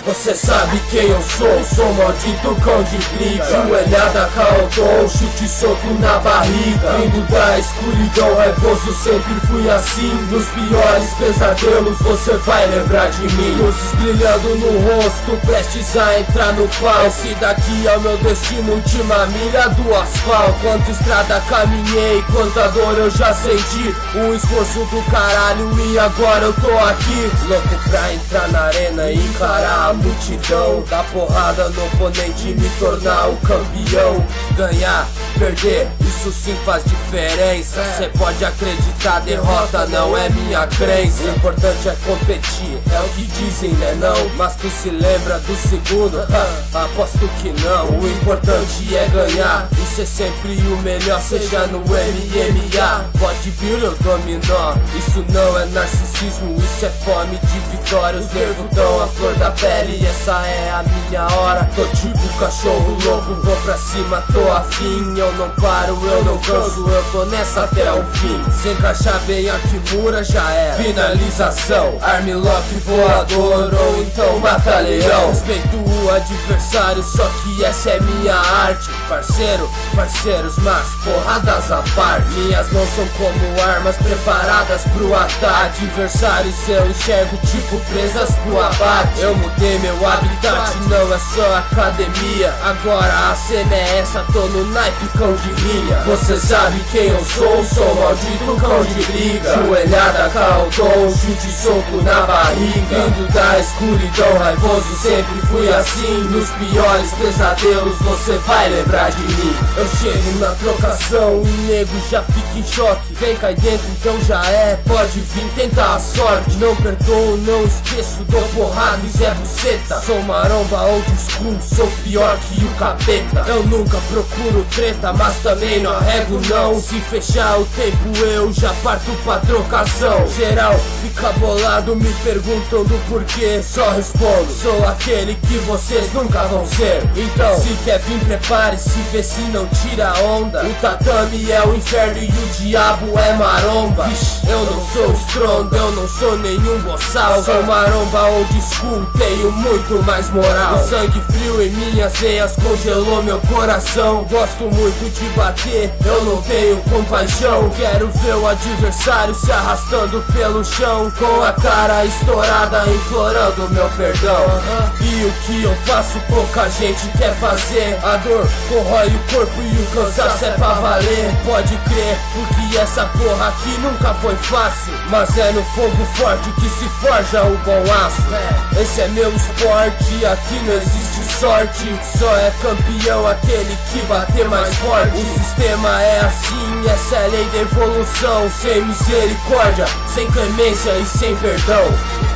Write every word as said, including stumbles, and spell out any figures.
Você sabe quem eu sou, sou maldito cão de briga. Joelhada, caodon, chute soco na barriga. Vindo da escuridão, raivoso, sempre fui assim. Nos piores pesadelos, você vai lembrar de mim. Luzes brilhando no rosto, prestes a entrar no pau. Esse daqui é o meu destino, última milha do asfalto. Quanta estrada caminhei, quanta dor eu já senti. Um esforço do caralho e agora eu tô aqui. Louco pra entrar na arena e encarar a multidão. Dar porrada no oponente e me tornar o campeão. Ganhar, perder, isso sim faz diferença. Cê pode acreditar, derrota não é minha crença. O importante é competir, é o que dizem, né não? Mas tu se lembra do segundo? Ha, aposto que não. O importante é ganhar e ser sempre o melhor, seja no M M A, bodybuilder ou dominó. Isso não é narcisismo, isso é fome de vitória. Os nervos dão a flor da pele, essa é a minha hora. Tô tipo cachorro louco, vou pra cima, tô afim. Eu não paro, eu não canso, eu tô nessa até o fim. Se encaixar bem a Kimura já é finalização. Armlock voador ou então mata-leão. Respeito o adversário, só que essa é minha arte. Parceiro, parceiros, mas porradas à parte. Minhas mãos são como armas preparadas pro ataque. Adversários eu enxergo tipo presas pro abate. Eu mudei meu habitat, não é só academia. Agora a cena é essa, tô no naipe cão de rinha. Você sabe quem eu sou, sou maldito cão de briga. Joelhada, caodon, chute soco na barriga. Vindo da escuridão, raivoso, sempre fui assim. Nos piores pesadelos você vai lembrar de mim. Eu chego na trocação e nego já fica em choque. Vem, cai dentro, então já é, pode vir tentar a sorte. Não perdoo, não esqueço, dou porrada e Zé Buceta. Sou maromba old school, sou pior que o capeta. Eu nunca procuro treta, mas também não arrego não. Se fechar o tempo eu já parto pra trocação. Geral fica bolado, me perguntam do porquê. Só respondo, sou aquele que vocês nunca vão ser. Então, se quer vir, prepare-se, vê se não tira onda. O tatame é o inferno e o diabo é maromba. Vixe, eu não sou estrondo, eu não sou nenhum boçal. Sou maromba old school, tenho muito mais moral. O sangue frio em minhas veias congelou meu coração. Gosto muito de bater, eu não tenho compaixão. Quero ver o adversário se arrastando pelo chão, com a cara estourada implorando meu perdão. E o que eu faço pouca gente quer fazer. A dor corrói o corpo e o cansaço é pra valer. Pode crer, porque essa porra aqui nunca foi fácil. Mas é no fogo forte que se forja o bom aço. Esse é meu esporte, aqui não existe sorte. Só é campeão aquele que bater mais forte. O sistema é assim, essa é a lei da evolução. Sem misericórdia, sem clemência e sem perdão.